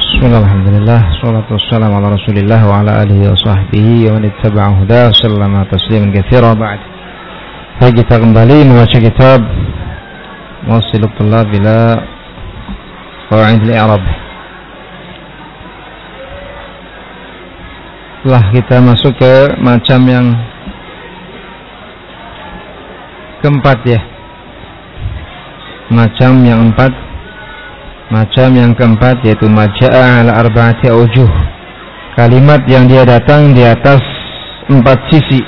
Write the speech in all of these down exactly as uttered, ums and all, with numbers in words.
Bismillah, alhamdulillah, salatu wassalamu ala rasulillah wa ala alihi wa sahbihi wa man ittaba'a huda sallama tasliman katsira ba'd. Baik, kita kembali membaca kitab Muwassilul Thullab ila Qawaid al-I'rab. Setelah kita masuk ke macam yang keempat ya. Macam yang empat Macam yang keempat yaitu maja'a ala arba'ati aujuh. Kalimat yang dia datang di atas empat sisi.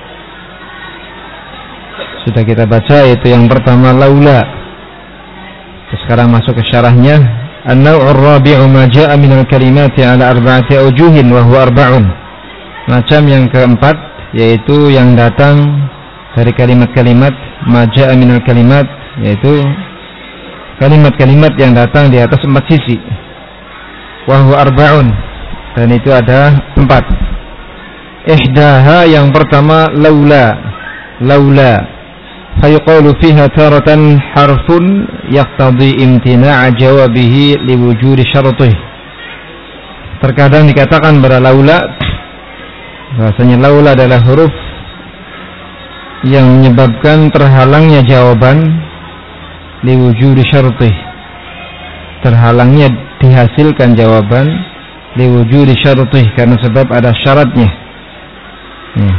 Sudah kita baca, yaitu yang pertama laula. Sekarang masuk ke syarahnya. An-naw'ur rabi'u maja'a minal kalimati ala arba'ati aujuhin wa huwa arba'un. Macam yang keempat yaitu yang datang dari kalimat-kalimat maja'a minal kalimat, yaitu kalimat-kalimat yang datang di atas empat sisi. Wa huwa arba'un, dan itu ada empat. Ihdaha, yang pertama laula. Laula fayuqalu fiha taratan harfun yaqtadi imtina'a jawabihi liwujudi syartih. Terkadang dikatakan pada laula, bahasanya laula adalah huruf yang menyebabkan terhalangnya jawaban liwujudi syartih, terhalangnya dihasilkan jawaban liwujudi syartih, karena sebab ada syaratnya. hmm.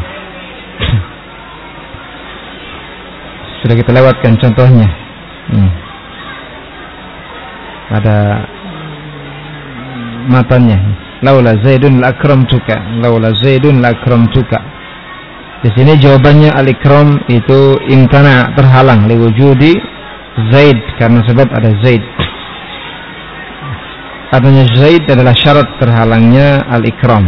Sudah kita lewatkan contohnya. hmm. Ada matanya, laula zaidun lakramtuka, laula zaidun lakramtuka. Di sini jawabannya al-ikram itu imtana, terhalang, liwujudi Zaid, karena sebab ada Zaid. Adanya Zaid adalah syarat terhalangnya al-ikram.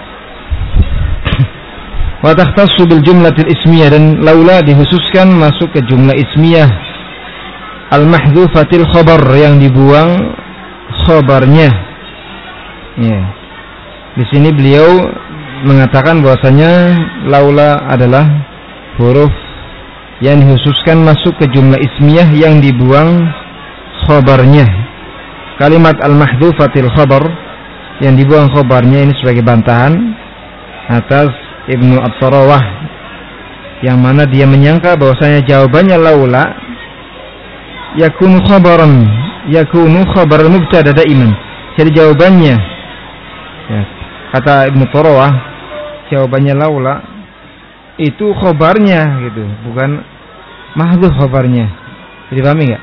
Wa takhtassu bil jumlatil ismiyah, dan laula dikhususkan masuk ke jumlah ismiyah al-mahdzufatil khabar, yang dibuang khabarnya. Ya. Di sini beliau mengatakan bahwasanya laula adalah huruf yang dikhususkan masuk ke jumlah ismiyah yang dibuang khobarnya. Kalimat al-mahdzufatil khabar, yang dibuang khobarnya, ini sebagai bantahan atas Ibnu At-Tarawah, yang mana dia menyangka bahwasanya jawabannya laula yakunu khabaran, yakunu khabar mubtada daiman. Jadi jawabannya, ya, kata Ibnu At-Tarawah, jawabannya laula itu khobarnya gitu, bukan mahdhuf khobarnya. Jadi pahami enggak?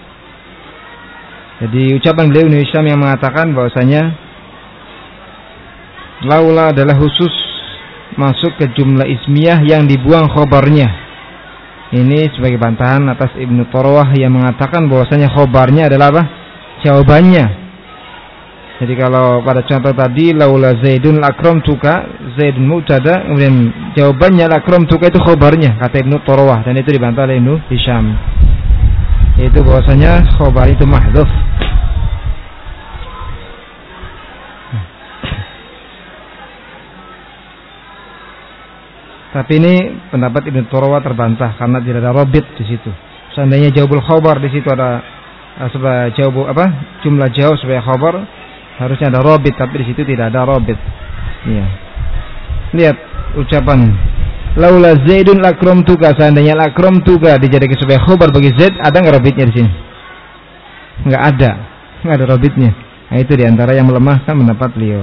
Jadi ucapan beliau Ibnu Hisham yang mengatakan bahwasanya laula adalah khusus masuk ke jumlah ismiyah yang dibuang khobarnya. Ini sebagai bantahan atas Ibnu Tarawah yang mengatakan bahwasanya khobarnya adalah apa? Jawabannya. Jadi kalau pada contoh tadi laula zaidun lakramtuka, zaidun mubtada, kemudian jawabannya lakramtuka itu khobarnya, kata Ibnu Tarawah, dan itu dibantah oleh Ibnu Hisham. Itu bahwasanya khobar itu mahdhuf. Tapi ini pendapat Ibnu Tarawah terbantah karena tidak ada rabit di situ. Seandainya jawabul khobar di situ ada sebagai jawab apa? Jumlah jawab sebagai khobar, harusnya ada robit, tapi di situ tidak ada robit. Iya. Lihat ucapan laula zaidun lakramtuka, seandainya lakramtuka dijadikan sebagai khabar bagi zaid, ada enggak robitnya di sini? Enggak ada. Enggak ada robitnya. Nah, itu diantara yang melemahkan pendapat beliau.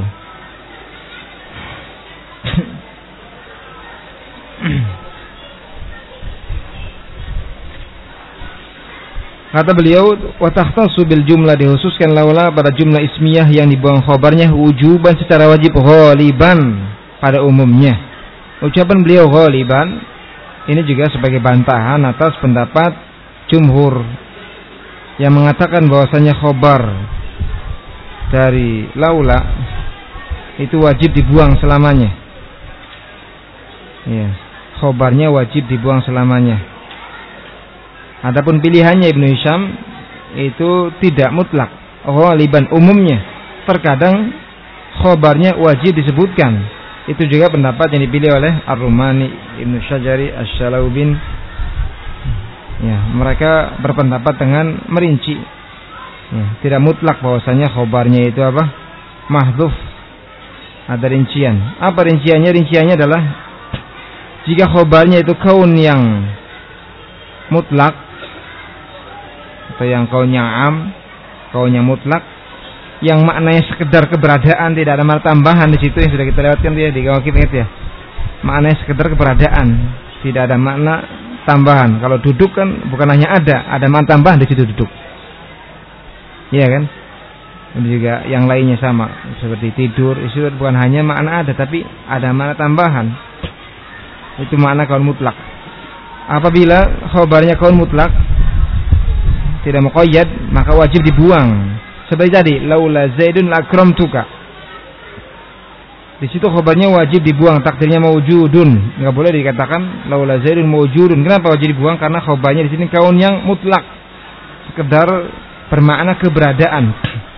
Kata beliau, wa takhtassu bil jumlah, dikhususkan laula pada jumlah ismiyah yang dibuang khabarnya wujuban secara wajib, ghaliban pada umumnya. Ucapan beliau ghaliban ini juga sebagai bantahan atas pendapat jumhur yang mengatakan bahwasanya khabar dari laula itu wajib dibuang selamanya. Ya, khabarnya wajib dibuang selamanya. Adapun pilihannya Ibnu Hisham itu tidak mutlak, ghaliban umumnya. Terkadang khobarnya wajib disebutkan. Itu juga pendapat yang dipilih oleh Ar-Rumani, Ibnu Syajari, Asy-Syalaubin. Ya, mereka berpendapat dengan merinci. Ya, tidak mutlak bahwasanya khobarnya itu apa? mahdzuf ada rincian. Apa rinciannya? Rinciannya adalah jika khobarnya itu kaun yang mutlak atau yang kaun yang am, kaun yang mutlak, yang maknanya sekedar keberadaan, tidak ada makna tambahan di situ yang sudah kita lewatkan dia di kawakib, ingat ya. Maknanya sekedar keberadaan, tidak ada makna tambahan. Kalau duduk kan bukan hanya ada, ada makna tambahan di situ duduk. Iya kan? Dan juga yang lainnya sama, seperti tidur, itu bukan hanya makna ada, tapi ada makna tambahan. Itu makna kaun mutlak. Apabila khobarnya kaun mutlak tidak muqayyad, maka wajib dibuang. Seperti tadi, laula Zaidun lakramtuka. Di situ khobarnya wajib dibuang, takdirnya mawjudun. Enggak boleh dikatakan laula Zaidun mawjudun. Kenapa wajib dibuang? Karena khobarnya di sini kaun yang mutlak, sekedar bermakna keberadaan.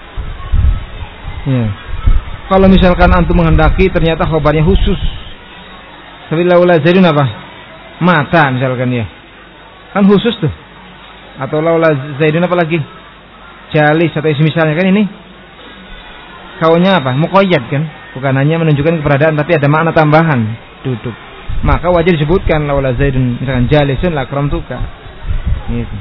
Ya. Kalau misalkan antum menghendaki ternyata khobarnya khusus, seperti laula Zaidun apa? Mata misalkan ya, kan khusus tuh. Atau laula Zaidun apa lagi? Jalis atau misalnya kan ini kaunnya apa? Muqayyad kan? Bukan hanya menunjukkan keberadaan tapi ada makna tambahan, duduk. Maka wajib disebutkan laula Zaidun, misalkan jalisun lakramtuka. Gitu.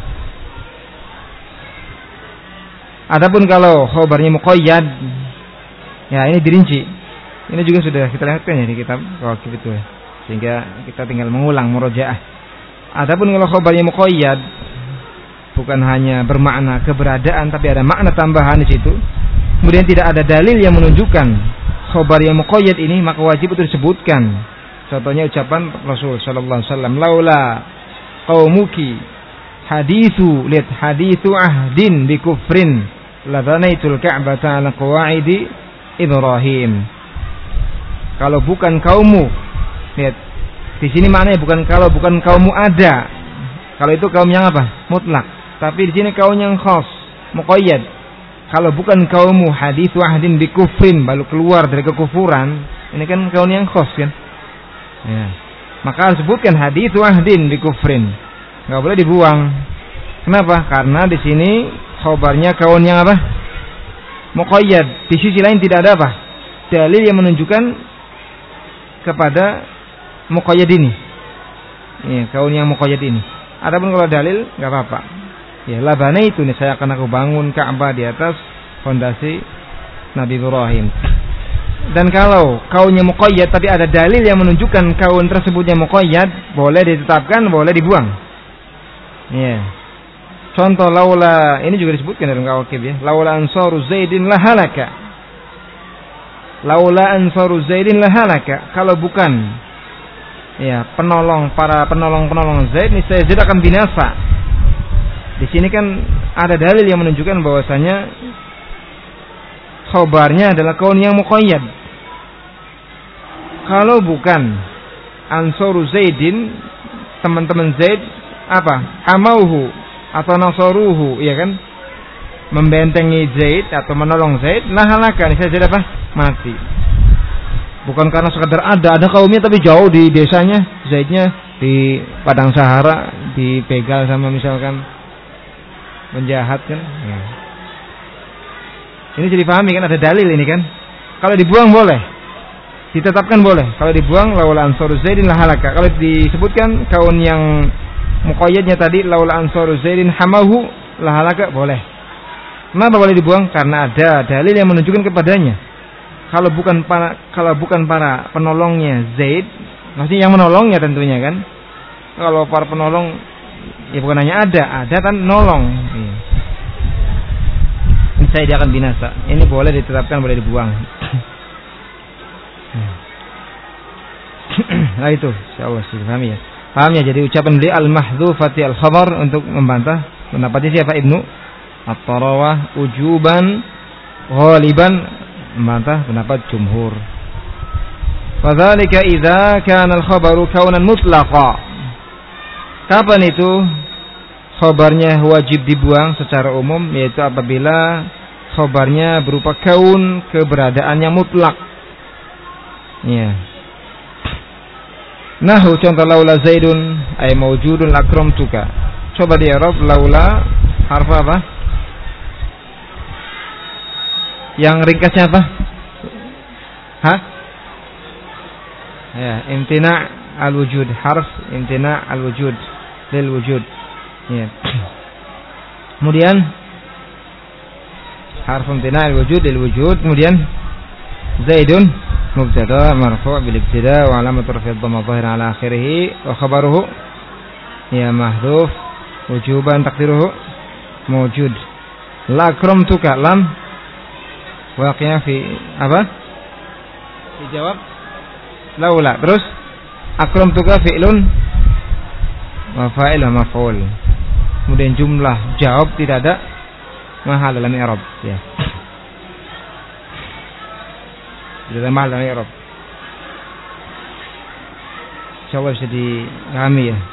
Adapun kalau khobarnya muqayyad, ya ini dirinci. Ini juga sudah kita lihatkan ya di kitab Kawakib itu ya. Sehingga kita tinggal mengulang murojaah. Adapun kalau khobarnya muqayyad, bukan hanya bermakna keberadaan tapi ada makna tambahan di situ, kemudian tidak ada dalil yang menunjukkan khobar yang muqayyad ini, maka wajib itu disebutkan. Contohnya ucapan Rasul sallallahu alaihi wasallam, laula qaumuki hadithu lihat hadithu ahdin bi kufrin la banaitul ka'bata ala qawaidi Ibrahim. Kalau bukan kaummu, lihat di sini maknanya bukan kalau bukan kaummu ada. Kalau itu kaum yang apa? Mutlak. Tapi di sini kaum yang khas, muqayyad. Kalau bukan kaummu hadithu ahdin bi kufrin, baru keluar dari kekufuran, ini kan kaum yang khas kan? Ya. Maka harus sebutkan hadithu ahdin bi kufrin. Enggak boleh dibuang. Kenapa? Karena di sini khabarnya kaum yang apa? Muqayyad. Di sisi lain tidak ada apa? Dalil yang menunjukkan kepada muqayyad ini. Ya, kaum yang muqayyad ini. Adapun kalau dalil enggak apa-apa. Ya, labana itu nih saya akan aku bangun Ka'bah di atas fondasi Nabi Ibrahim. Dan kalau kaunnya muqayyad tapi ada dalil yang menunjukkan kaun tersebutnya muqayyad, boleh ditetapkan, boleh dibuang. Ya. Contoh laula, ini juga disebutkan dalam Kawakib ya. Laula ansaru Zaidin lahalaka. Laula ansaru Zaidin lahalaka. Kalau bukan ya penolong para penolong-penolong Zaid, niscaya Zaid akan binasa. Di sini kan ada dalil yang menunjukkan bahwasanya khabarnya adalah kaun yang muqayyad. Kalau bukan ansaru Zaidin, teman-teman Zaid apa? Hamauhu atau nasaruhu, ya kan? Membentengi Zaid atau menolong Zaid, lahalaka, niscaya Zaid apa? Mati. Bukan karena sekadar ada, ada kaumnya tapi jauh di desanya, Zaidnya di padang Sahara, dipegal sama misalkan penjahat kan. Ya. Ini jadi pahami kan, ada dalil ini kan. Kalau dibuang boleh, ditetapkan boleh. Kalau dibuang laula ansaru Zaidin lahalaka. Kalau disebutkan kaun yang muqayyadnya tadi laula ansaru Zaidin hamahu lahalaka, boleh. Kenapa boleh dibuang? Karena ada dalil yang menunjukkan kepadanya. Kalau bukan para kalau bukan para penolongnya Zaid, maksudnya yang menolongnya tentunya kan. Kalau para penolong ya bukan hanya ada, ada kan nolong. Iya. Saya dia akan binasa. Ini boleh ditetapkan, boleh dibuang. Nah itu, insyaallah sudah paham ya. Paham ya, jadi ucapan beliau al-mahdhufati al-khabar untuk membantah pendapatnya siapa? Ibnu At-Tarawah ujuban ghaliban, membantah pendapat jumhur. Fadzalika idza kana al-khabaru kaunan mutlaqa. Kapan itu khabarnya wajib dibuang secara umum? Yaitu apabila khabarnya berupa kaun keberadaannya mutlak. Ya. Nahu contoh laula Zaidun ay mawjudun lakramtuka. Coba di i'rab laula harf apa? Yang ringkasnya apa? Ha? Ya, imtina' al-wujud, harf imtina' al-wujud lil wujud. Ya. Kemudian harf imtina' al-wujud lil wujud, kemudian Zaidun mubtada marfu' bil ibtida' wa 'alamat raf'i dhamma dhahir 'ala akhirih wa khabaruhu ya mahdhuf wujuban taqdiruhu mawjud. La akramtuka lam waqi'a fi apa? Dijawab laula. Terus akramtuka fi'lun wa fa'il wa maf'ul. Kemudian jumlah jawab tidak ada mahal dalam i'rab ya. Tidak ada mahal dalam i'rab. Insyaallah bisa dipahami ya.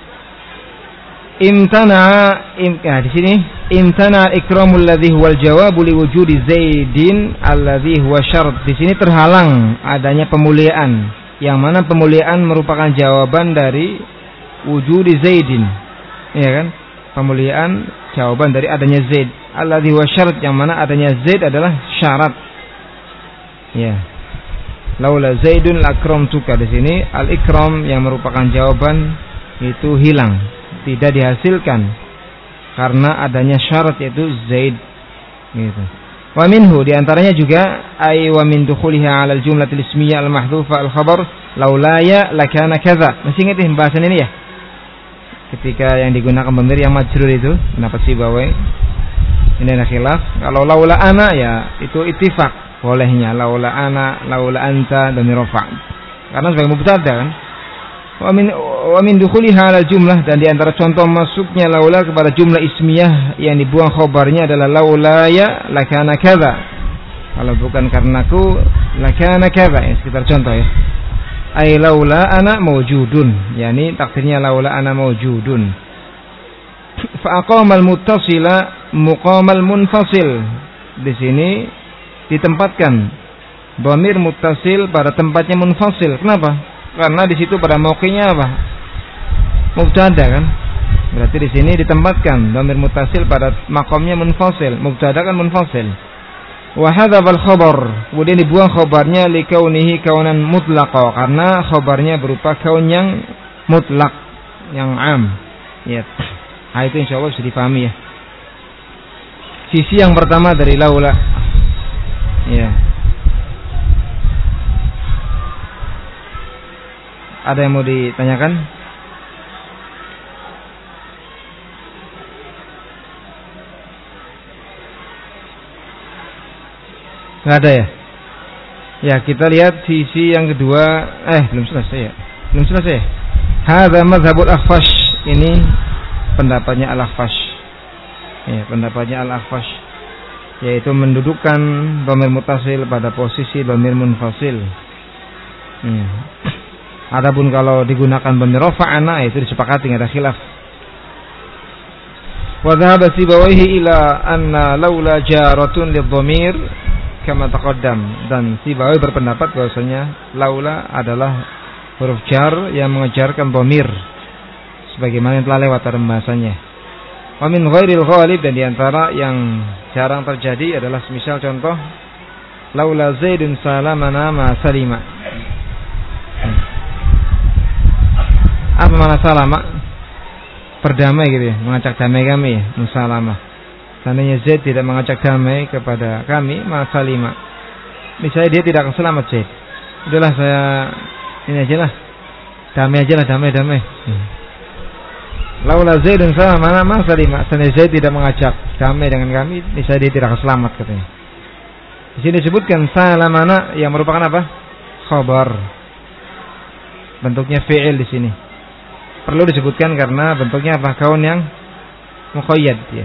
Imtana im, nah, di sini imtana ikramul ladzi huwal jawabu li wujudi Zaidin alladzi huwa syarat. Di sini terhalang adanya pemuliaan yang mana pemuliaan merupakan jawaban dari wujudi Zaidin. Iya kan? Pemuliaan jawaban dari adanya Zaid. Alladzi huwa syarat yang mana adanya Zaid adalah syarat. Ya. Laula Zaidun lakramtuka. Di sini al-ikram yang merupakan jawaban itu hilang. Tidak dihasilkan karena adanya syarat yaitu Zaid gitu. Wa minhu diantaranya juga ay wa min dukhuliha 'ala al-jumlatil ismiyyah al-mahdhufa al-khabar laulaya lakana kadza. Masih ingat pembahasan ini ya? Ketika yang digunakan dhamir yang majrur itu, kenapa sih bawa? Ini ada khilaf. Kalau laula ana ya itu ittifaq bolehnya laula ana, laula anta dhamir rafa'. Karena sebagai mubtada kan. Wa min wa min dukhuliha 'ala jumlah dan di antara contoh masuknya laula kepada jumlah ismiyah yang dibuang khabarnya adalah laula ya lakana kadza. Kalau bukan karenaku lakana kadza ya sekitar contoh ya. Ai laula ana mawjudun, yakni takdirnya laula ana mawjudun. Fa aqamal muttasila muqamal munfasil. Di sini ditempatkan dhamir muttasil pada tempatnya munfasil. Kenapa? Karena di situ pada mauqinya apa? Mubtada kan? Berarti di sini ditempatkan dhamir muttasil pada maqamnya munfasil. Mubtada kan munfasil. Wa hadzal khabar, kemudian dibuang khabarnya li kaunihi kaunan mutlaqa karena khabarnya berupa kaun yang mutlak, yang am. Ya. Nah, itu insyaallah bisa dipahami ya. Sisi yang pertama dari laula. Ya. Ada yang mau ditanyakan? Nggak ada ya? Ya kita lihat sisi yang kedua. Eh belum selesai ya? Belum selesai. Hadza mazhabul Akhfash. Ini pendapatnya Al-Akhfash. Ya pendapatnya Al-Akhfash. Yaitu mendudukkan dhamir muttasil pada posisi dhamir munfasil. Hmm. Adapun kalau digunakan dhamir rafa'ana itu disepakati enggak ada khilaf. Wa dhahaba Sibawayhi ila anna laula jaratun lidhamir kama taqaddam, dan Sibawayhi berpendapat bahwasanya laula adalah huruf jar yang mengejarkan dhamir sebagaimana yang telah lewat pada pembahasannya. Wa min ghairil ghalib, dan diantara yang jarang terjadi adalah semisal contoh laula Zaidun salamana ma salima. Apa makna salama? Berdamai gitu ya, mengajak damai kami ya, musalamah. Seandainya Zaid tidak mengajak damai kepada kami, masalima. Misalnya dia tidak akan selamat Zaid. Udahlah saya ini aja lah, damai aja lah, damai damai. Hmm. Laula Zaidun salamana masalima. Seandainya Zaid tidak mengajak damai dengan kami, misalnya dia tidak akan selamat katanya. Di sini disebutkan salamana yang merupakan apa? Khabar. Bentuknya fi'il di sini. Perlu disebutkan karena bentuknya apa? Kaun yang muqayyad ya.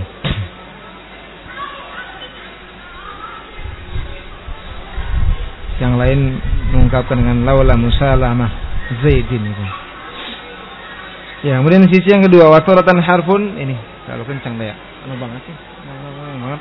Yang lain mengungkapkan dengan laula musalamah Zaidin itu. Ya, kemudian sisi yang kedua wasaratan harfun ini kalau kencang ya. Anu banget sih. Banget.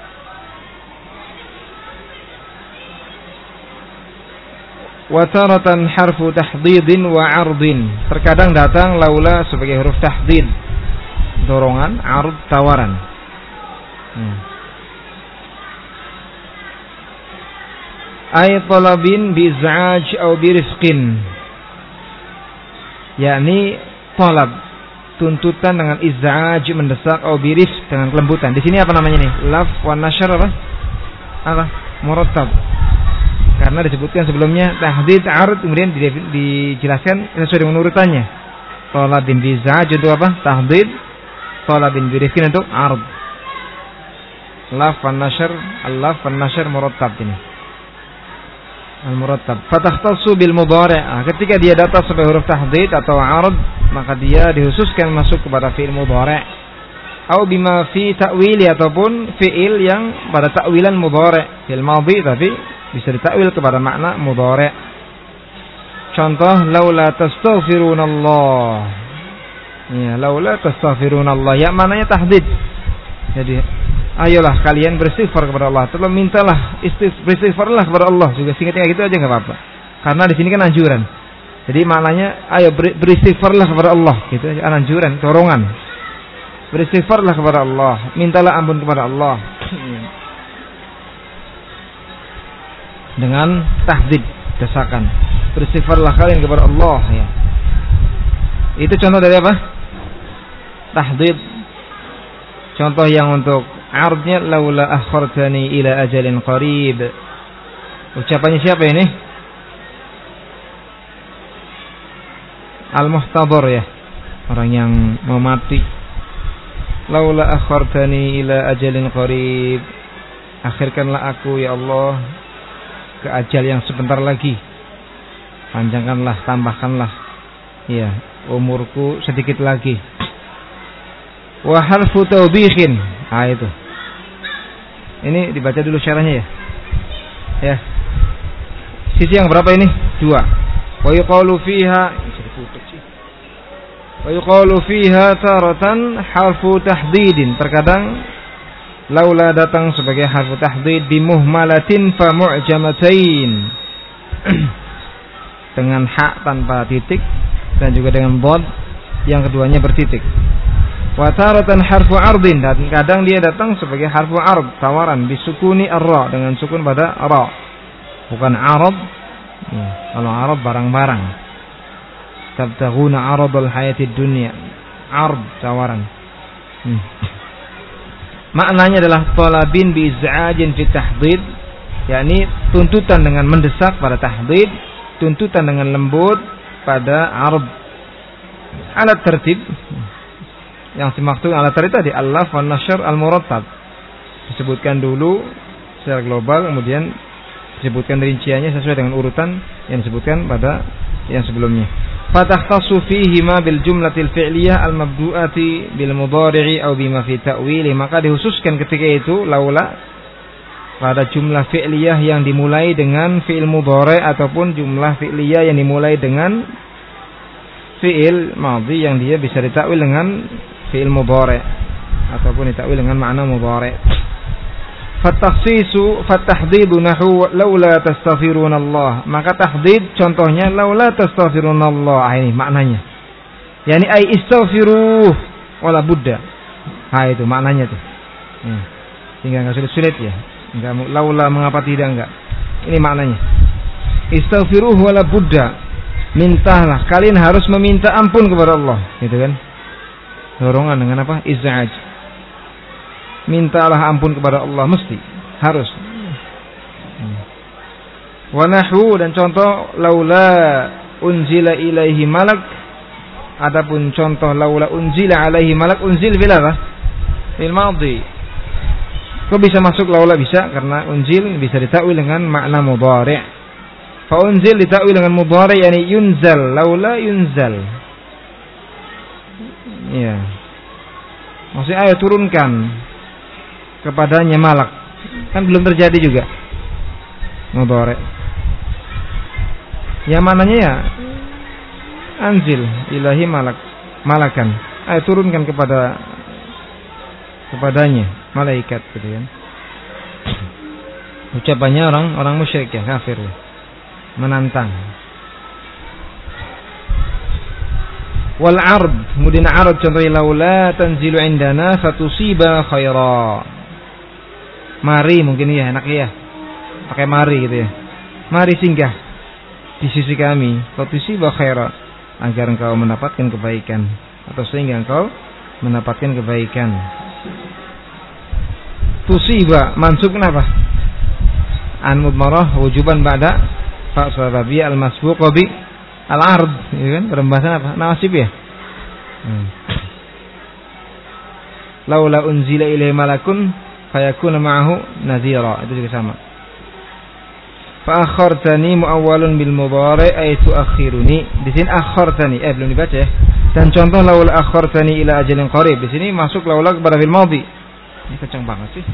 Wataratan harfu tahdidin wa ardin. Terkadang datang laula sebagai huruf tahdid, dorongan, ard, tawaran. Hmm. ay talabin biz'aj atau birifqin, yakni talab, tuntutan dengan iz'aj, mendesak, atau birifq, dengan kelembutan. Di sini apa namanya nih? Laf wa nashr apa? Apa? Murattab. Karena disebutkan sebelumnya tahdid, ard, kemudian dijelaskan sesuai dengan urutannya. Talabin biz'aj untuk apa? Tahdid. Talabin birifqin untuk ard. Laf wa nashr, al-laf wa nashr murattab ini. Al-murattab. Fatakhtassu bil mudhari'. Ketika dia datang sebagai huruf tahdid atau ard, maka dia dikhususkan masuk kepada fi'il mudhari'. Atau bima fi ta'wili, ataupun fi'il yang pada ta'wilan mudhari'. Fi'il madhi tapi bisa ditakwil kepada makna mudhari'. Contoh, laula tastaghfirunallah. Ya, laula tastaghfirunallah. Ya maknanya tahdid. Jadi ayolah kalian beristighfar kepada Allah. Tolong mintalah beristighfarlah kepada Allah. Juga singkatnya gitu aja nggak apa-apa. Karena di sini kan anjuran. Jadi maknanya ayo beristighfarlah kepada Allah. Gitu aja, anjuran, dorongan. Beristighfarlah kepada Allah. Mintalah ampun kepada Allah. Dengan tahdid, desakan. Beristighfarlah kalian kepada Allah. Ya. Itu contoh dari apa? Tahdid. Contoh yang untuk ardnya, laula akhartani ila ajalin qarib. Ucapannya siapa ini? Al-muhtadhar ya, orang yang mau mati. Laula akhartani ila ajalin qarib. Akhirkanlah aku ya Allah ke ajal yang sebentar lagi. Panjangkanlah, tambahkanlah ya umurku sedikit lagi. Wa harfu tawbihin. Ah itu. Ini dibaca dulu syarahnya ya. Ya. Sisi yang berapa ini? Dua. Wa yuqalu fiha, wa yuqalu fiha taratan harfu tahdidin. Terkadang laula datang sebagai harfu tahdid bi muhmalatin fa mu'jamatain. Dengan hak tanpa titik dan juga dengan bod yang keduanya bertitik. Wa taratan harfu ardin, dan kadang dia datang sebagai harfu ard, tawaran, bisukuni ar-ra, dengan sukun pada ra. Bukan arad. Ya, kalau arad barang-barang. Tabtaghuna aradal hayatid dunya. Ard, tawaran. Hmm. Maknanya adalah talabin bi iz'ajin fi tahdid, yakni tuntutan dengan mendesak pada tahdid, tuntutan dengan lembut pada ard. Alat tertib. Yang dimaksud alat tadi tadi al-laf wa nashr al-murattab. Disebutkan dulu secara global, kemudian disebutkan rinciannya sesuai dengan urutan yang disebutkan pada yang sebelumnya. Fatakhtassu fihi ma bil jumlatil fi'liyah al-mabdu'ati bil mudhari'i aw bima fi ta'wili. Maka dikhususkan ketika itu laula pada jumlah fi'liyah yang dimulai dengan fi'il mudhari' ataupun jumlah fi'liyah yang dimulai dengan fi'il madhi yang dia bisa ditakwil dengan fi'il mudhari' ataupun ditakwil dengan makna mudhari'. Fatakhsisu fatahdidu nahu laula tastaghfirunallah. Maka tahdid contohnya laula tastaghfirunallah. Ini maknanya. Yani ai istaghfiruh wala budda. Ha itu maknanya tuh. Hmm. Sehingga enggak sulit-sulit ya. Enggak laula mengapa tidak enggak. Ini maknanya. Istaghfiruh wala budda. Mintalah, kalian harus meminta ampun kepada Allah, gitu kan? Dorongan dengan apa? Iz'aj. Mintalah ampun kepada Allah, mesti, harus. Wa nahwu, dan contoh laula unzila ilaihi malak. Adapun contoh laula unzila alaihi malak, unzil bil apa? Bil madhi. Kok bisa masuk laula? Bisa karena unzil bisa ditakwil dengan makna mudhari'. Fa unzil ditakwil dengan mudhari', yani yunzal, laula yunzal. Ya. Maksudnya ayo turunkan kepadanya malak. Kan belum terjadi juga. Mudhari'. Yang mananya ya anzil ilahi malak, malakan. Ayo turunkan kepada kepadanya malaikat, gitu kan. Ucapannya orang orang musyrik ya, kafir ya. Menantang. Wal ard, kemudian ard contohnya laula tanzilu indana fatusiba khaira. Mari mungkin ya enak ya. Pakai mari gitu ya. mari singgah di sisi kami, fatusibah khaira, agar engkau mendapatkan kebaikan, atau sehingga engkau mendapatkan kebaikan. Tusiba mansub kenapa? An mudmarah wujuban ba'da fa sababi al masbuq bi al ard, ya kan? Perembasan apa? Nasib ya. Hmm. Laula unzila ilaihi malakun fayakuna ma'ahu nadhira, itu juga sama. Fa akhartani muawwalun bil mudhari' ay tuakhiruni. Di sini akhartani eh belum dibaca ya. Dan contoh laula akhartani ila ajalin qarib, di sini masuk laula kepada fil madhi. Ini kencang banget sih.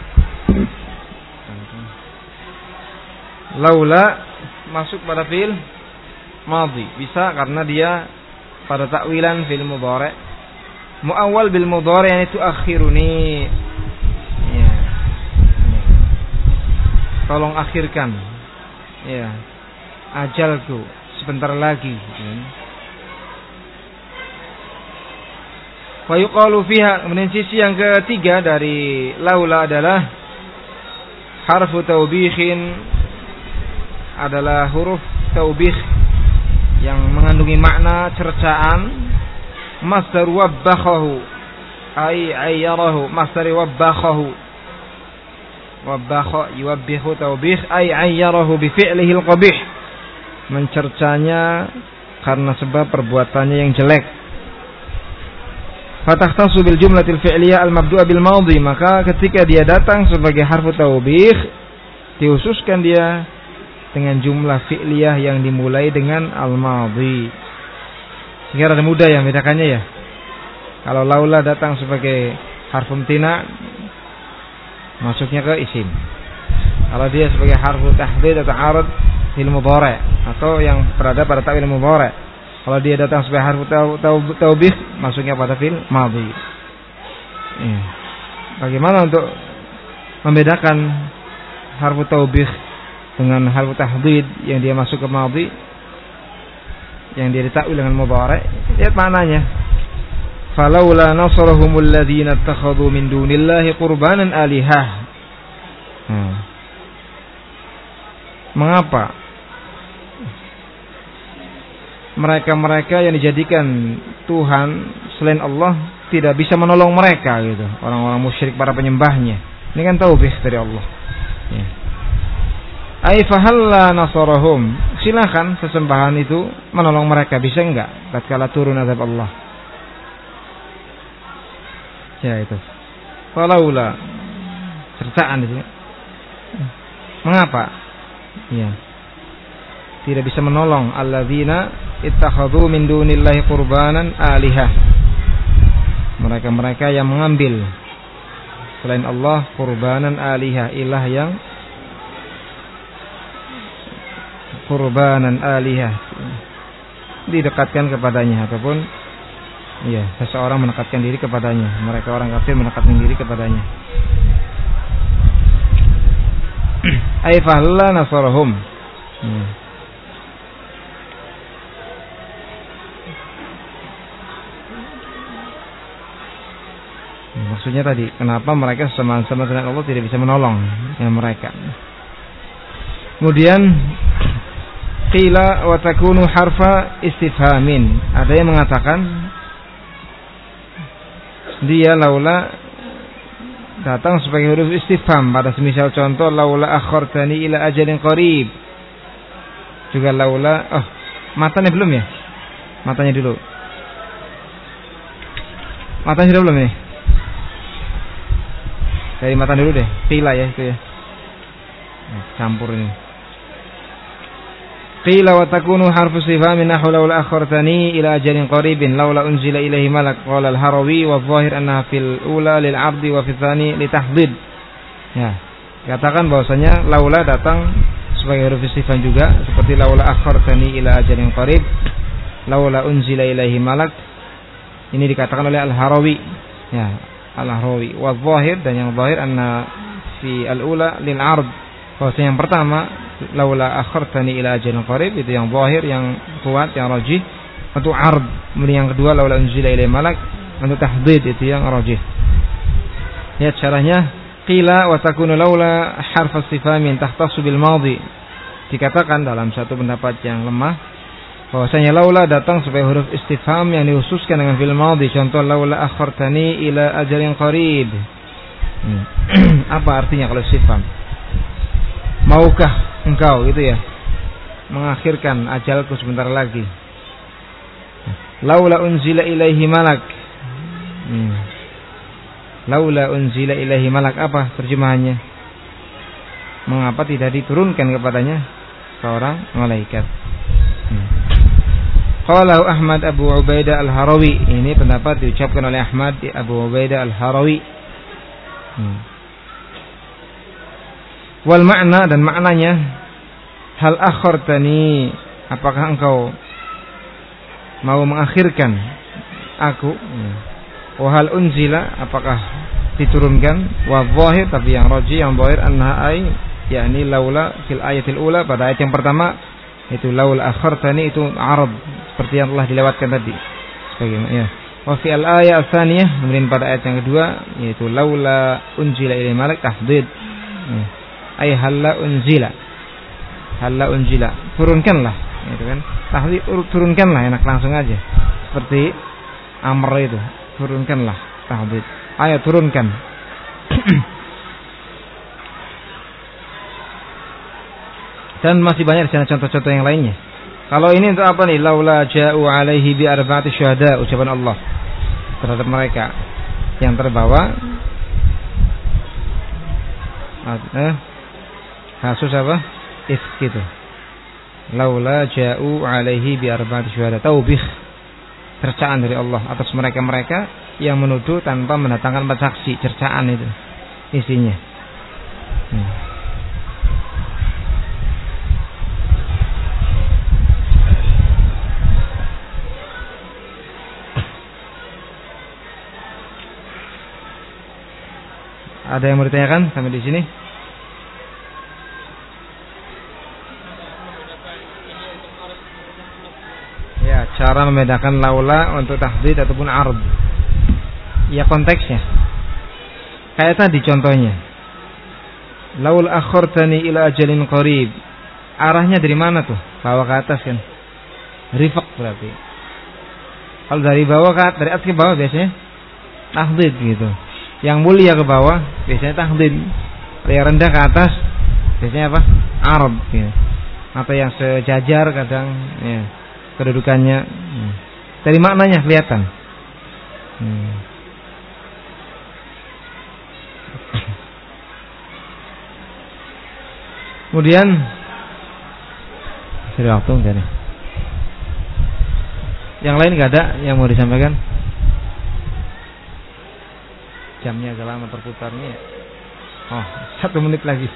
Laula masuk pada fil madhi bisa karena dia pada takwilan fil mudhari'. Muawwal bil mudhari' yani tuakhiruni. Ya. Tolong akhirkan. Ya. Ajalku sebentar lagi. Wa yuqalu fiha, kemudian sisi yang ketiga dari laula adalah harfu taubikhin, adalah huruf taubikh yang mengandungi makna cercaan. Masdar wabbakhahu ay ayyarahu, masdar wabbakhahu, wabbakha yuwabbihu taubikh ay ayyarahu bi fi'lihi al-qabih, mencercanya karena sebab perbuatannya yang jelek. Fatahtasu bil jumlatil fi'liyah al-mabdu'a bil madhi, maka ketika dia datang sebagai harfu taubikh dihususkan dia dengan jumlah fi'liyah yang dimulai dengan al-madhi. Sehingga ada mudah ya bedakannya ya. Kalau laula datang sebagai harfu imtina, masuknya ke isim. Kalau dia sebagai harfu tahdid atau arad fil mudhari' atau yang berada pada ta'wil mudhari'. Kalau dia datang sebagai harfu taubikh, masuknya pada fil madhi. Ya. Bagaimana untuk membedakan harfu taubikh dengan harfu tahdid yang dia masuk ke madhi, yang dia ditakwil dengan mudhari'? Lihat maknanya. Falaula nasarahumul ladzina ittakhadhu min dunillahi qurbanan alihah. Hmm. Mengapa mereka-mereka yang dijadikan Tuhan selain Allah tidak bisa menolong mereka gitu, orang-orang musyrik, para penyembahnya? Ini kan taubih dari Allah. Ya. Ai fahalla nasarahum, silakan sesembahan itu menolong mereka, bisa enggak tatkala turun azab Allah? Ya itu. Falaula, cercaan itu. Mengapa? Ya. Tidak bisa menolong alladzina ittakhadhu min dunillahi qurbanan alihah. Mereka-mereka yang mengambil selain Allah qurbanan alihah, ilah yang qurbanan alihah, didekatkan kepadanya, ataupun ya seseorang mendekatkan diri kepadanya. Mereka orang kafir mendekatkan diri kepadanya. Ay fahalla nasarahum. Hmm. Maksudnya tadi, kenapa mereka sama-sama dengan Allah tidak bisa menolong ya, mereka. Kemudian qila wa takunu harfa istifhamin. Ada yang mengatakan dia laula datang sebagai huruf istifham pada semisal contoh laula akhartani ila ajalin qarib. Juga laula, oh, matanya belum ya? Matanya dulu. Matanya sudah belum ya? Dari mata dulu deh. Qila ya itu ya. Campur ini. Qila wa takunu harfu istifhamin nahwu laula akhartani ila ajalin qaribin laula unzila ilaihi malak. Qala al-Harawi wa adh-dhahir annaha fil ula lil 'abdi wa fil tsani li tahdid. Ya. Katakan bahwasanya laula datang sebagai huruf istifham juga seperti laula akhartani ila ajalin qarib, laula unzila ilaihi malak. Ini dikatakan oleh al-Harawi. Ya, al-Harawi wa adh-dhahir, dan yang zahir anna fi al-ula lil 'ard. Bahwasanya yang pertama laula akhartani ila ajalin qarib itu yang zahir, yang kuat, yang rajih untuk 'ard. Kemudian yang kedua laula unzila ilaihi malak untuk tahdid itu yang rajih. Lihat syarahnya. Qila wa takunu laula harf istifhamin tahtassu bil madhi. dikatakan dalam satu pendapat yang lemah bahwasanya laula datang sebagai huruf istifham yang dikhususkan dengan fi'il madhi. Contoh laula akhartani ila ajalin qarib. Hmm. Apa artinya kalau istifham? Maukah engkau itu ya mengakhirkan ajalku sebentar lagi? Laula unzila ilaihi malak. Hmm. Laula unzila ilaihi malak, apa terjemahannya? Mengapa tidak diturunkan kepadanya seorang malaikat? Hmm. Qalahu Ahmad Abu Ubaidah Al-Harawi. Ini pendapat diucapkan oleh Ahmad Abu Ubaidah Al-Harawi. Hmm. Wal makna, dan maknanya, hal akhartani, apakah engkau mau mengakhirkan aku? Wa hal unzila, apakah diturunkan? Wa zahir, tapi yang rajih, yang zahir annaha ay, yakni laula fil ayatil ula, pada ayat yang pertama itu laula akhartani, itu arad seperti yang telah dilewatkan tadi. Sebagaimana ya. Wa fi al-ayat ats-tsaniyah, kemudian pada ayat yang kedua yaitu laula unzila ilal malak tahdid. Ya. Ay halla unzila. Halla unzila, turunkanlah, gitu kan. Tahdid, turunkanlah, enak langsung aja. Seperti amr itu, turunkanlah, tahdid. Ayat turunkan. Dan masih banyak di sana contoh-contoh yang lainnya. Kalau ini untuk apa nih? Laula ja'u alaihi bi arba'ati syuhada, ucapan Allah terhadap mereka yang terbawa eh, kasus apa? Ifk gitu. Laula ja'u alaihi bi arba'ati syuhada, taubih, cercaan dari Allah atas mereka-mereka yang menuduh tanpa mendatangkan empat saksi. Cercaan itu isinya. Hmm. Ada yang mau ditanyakan sampai di sini? Ya, cara membedakan laula untuk tahdid ataupun ard. Ya, konteksnya. Kayak tadi contohnya. Laul akhartani ila ajalin qarib. Arahnya dari mana tuh? Bawah ke atas kan? Rifaq berarti. Kalau dari bawah ke atas, dari atas ke bawah biasanya tahdid gitu. Yang mulia ke bawah biasanya tahdid. Yang rendah ke atas biasanya apa? Ard gitu. Atau yang sejajar kadang ya, kedudukannya. Hmm. Dari maknanya kelihatan. Hmm. Kemudian sudah waktu enggak nih? Yang lain enggak ada yang mau disampaikan? Jamnya agak lama terputarnya. Oh, satu menit lagi.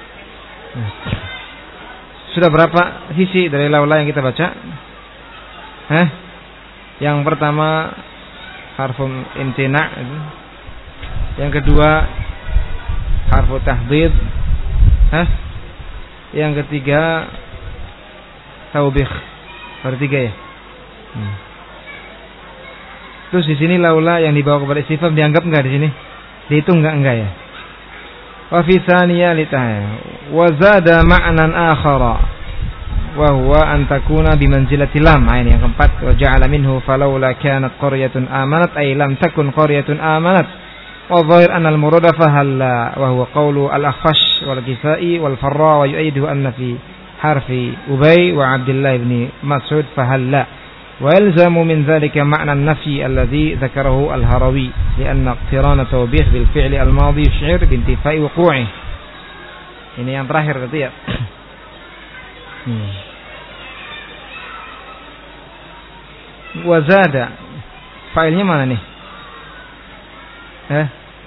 Sudah berapa sisi dari laula yang kita baca? Hah? Yang pertama harfun imtina', yang kedua harfu tahdid, hah? Yang ketiga taubih. Baru tiga ya. Hmm. Terus di sini laula yang dibawa kepada istifham dianggap enggak di sini? Dihitung enggak enggak ya? Wa fi tsaniyah litaya wa zada ma'nan akhara wa huwa an takuna bi manzilati lam. Ini yang keempat, wa ja'ala minhu falawla kanat qaryatun amanat ay lam takun qaryatun amanat. Wa dhahir anna al-murada fahalla wa huwa qawlu al-Akhfash wal Kisai wal Farra wa yu'ayyidu anna fi harfi Ubay wa Abdullah ibn Mas'ud fahalla. ويلزم من ذلك معنى النفي الذي ذكره الهروي لأن اقتران توبيخ بالفعل الماضي يشعر بانتفاء وقوعه. Ini yang terakhir berarti ya. Hmm. Wazada, failnya mana nih? Eh?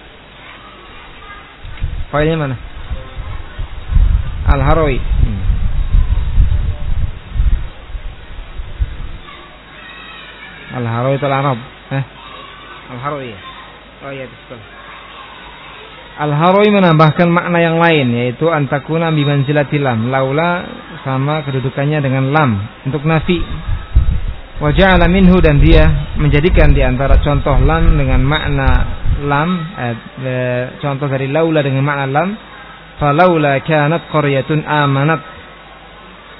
Failnya mana? Al-Harawi. Hmm. Al-Harawi itu Al-Arab. Eh? Al-Harawi. Oh iya, betul. Al-Harawi menambahkan makna yang lain, yaitu antakuna bi manzilati lam. Laula sama kedudukannya dengan lam untuk nafi. Wa ja'ala minhu, dan dia menjadikan di antara contoh lam dengan makna lam, eh, eh, contoh dari laula dengan makna lam. Falaula kanat qaryatun amanat.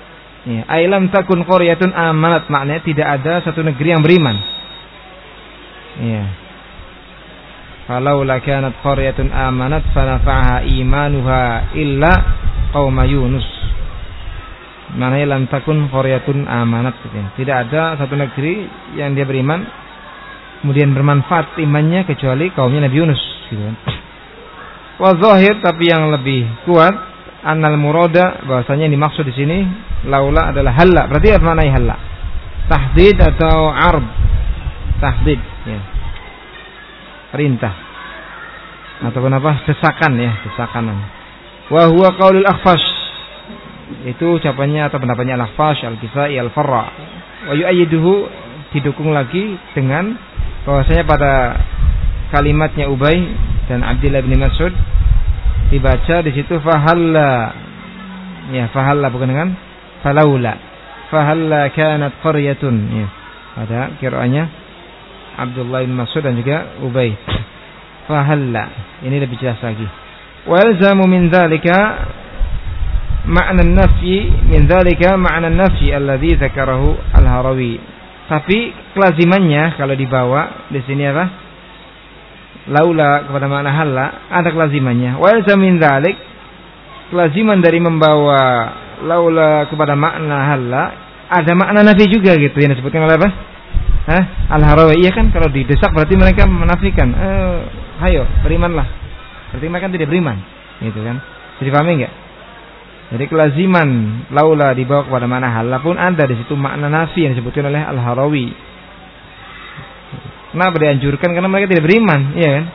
Ya, ailam takun qaryatun amanat, maknanya tidak ada satu negeri yang beriman. Ya. Falau la kanat qaryatun amanat fanafa'aha imanuha illa qauma Yunus. Maknanya lam takun qaryatun amanat. Tidak ada satu negeri yang dia beriman kemudian bermanfaat imannya kecuali kaumnya Nabi Yunus, gitu kan. Wa zahir, tapi yang lebih kuat annal murada, bahwasanya yang dimaksud di sini laula adalah halla. Berarti apa maknanya halla? Tahdid atau arb? Tahdid, ya. Perintah. Ataupun apa? Desakan, ya, desakan. Wa huwa qaulul Akhfash. Itu ucapannya atau pendapatnya Al-Akhfash, Al-Kisai, Al-Farra. Wa yu'ayyiduhu, didukung lagi dengan bahwasanya pada kalimatnya Ubay dan Abdullah bin Mas'ud dibaca di situ fahalla, ya, fahalla bukan dengan falaula, fahalla kanat qaryatun, ya, ada qiraatnya Abdullah bin Mas'ud dan juga Ubay, fahalla, ini lebih jelas lagi. Wa yalzamu min dzalika ma'na an-nafyi, min dzalika ma'na an-nafyi alladhi dzakarahu Al-Harawi. Tapi kelazimannya kalau dibawa di sini apa? Laula kepada makna halla, ada kelazimannya. Wa yalzamu min dzalik, kelaziman dari membawa laula kepada makna halla ada makna nafi juga, gitu yang disebutkan oleh apa? Hah? Al-Harawi. Iya kan, kalau didesak berarti mereka menafikan. Eh, hayo berimanlah. Berarti mereka tidak beriman, gitu kan? Jadi pahami enggak? Jadi kelaziman laula dibawa kepada makna halla pun ada di situ makna nafi yang disebutkan oleh Al-Harawi. Kenapa dianjurkan? Karena mereka tidak beriman, iya kan?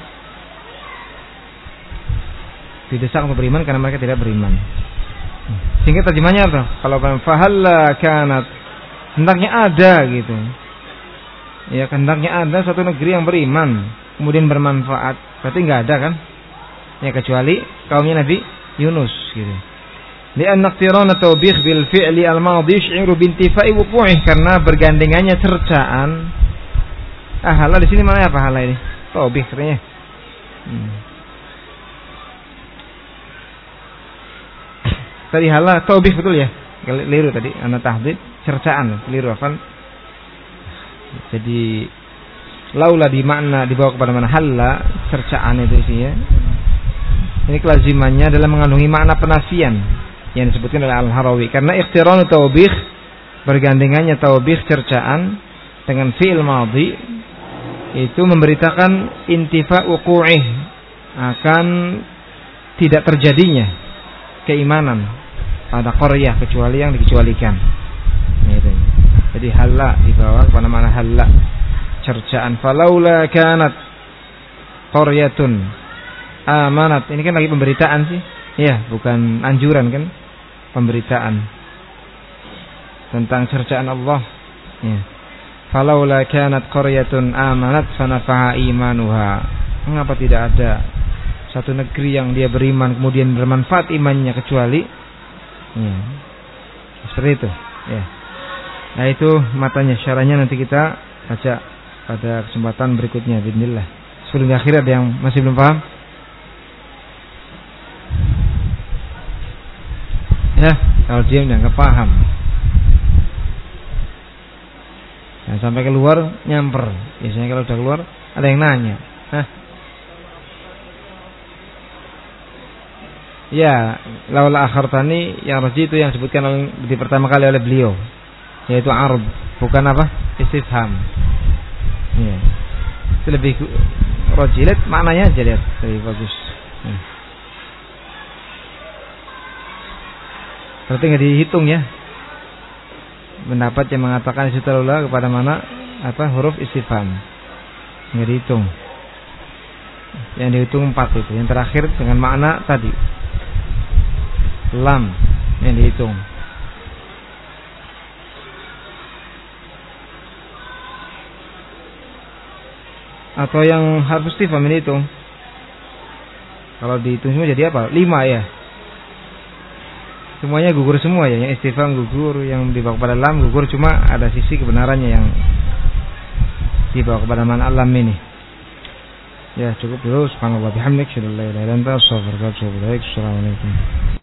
Didesak untuk beriman karena mereka tidak beriman. Sehingga terjemahnya apa? Kalau fahalla kanat, hendaknya ada, gitu. Ya, hendaknya ada satu negeri yang beriman kemudian bermanfaat. Berarti enggak ada kan? Ya, kecuali kaumnya Nabi Yunus, gitu. Li'anna iqtirana tawbih bil fi'li al-madhi yash'iru bintifa'i wuqu'i, karena bergandengannya cercaan. Ah, hala di sini mana apa hala ini? Tawbih katanya. Hmm. Tadi hala tawbih betul ya? Keliru tadi, ana tahdid cercaan, keliru afan. Jadi laula di makna dibawa kepada mana hala, cercaan itu isinya. Ini kelazimannya adalah mengandungi makna penafian yang disebutkan oleh Al-Harawi, karena iqtiranu tawbih, bergandengannya tawbih cercaan dengan fi'il madhi itu memberitakan intifa wuqu'ih, akan tidak terjadinya keimanan pada qaryah kecuali yang dikecualikan. Gitu. Jadi halla dibawa kepada mana halla cercaan. Falaula kanat qaryatun amanat, ini kan lagi pemberitaan sih, ya, bukan anjuran kan, pemberitaan tentang cercaan Allah, ya. Falaula kanat qaryatun amanat fanafaha imanuha, mengapa tidak ada satu negeri yang dia beriman kemudian bermanfaat imannya kecuali, ya, seperti itu, ya. Nah, itu matanya, syarahnya nanti kita baca pada kesempatan berikutnya bismillah. Sebelum akhir ada yang masih belum paham? Ya, kalau diam jangan paham. Nah, sampai keluar nyamper. Biasanya kalau udah keluar ada yang nanya. Hah? Ya, laula akhartani yang rajih itu yang disebutkan di pertama kali oleh beliau, yaitu arb, bukan apa? Istifham. Ya. Itu lebih rajih, lihat maknanya aja, lihat lebih bagus. Ya. Berarti nggak dihitung ya. Pendapat yang mengatakan situ laula kepada mana apa huruf istifham nggak dihitung. Yang dihitung empat itu. Yang terakhir dengan makna tadi lam yang dihitung. Atau yang harus istifham ini hitung. Kalau dihitung semua jadi apa? Lima ya. Semuanya gugur semua ya, yang istifham gugur, yang dibawa kepada lam gugur, cuma ada sisi kebenarannya yang dibawa kepada man alam ini. Ya, cukup dulu. Subhanallah bihamdik, syadallah ilaha illa anta, astaghfiruka wa atubu ilaik. Assalamualaikum.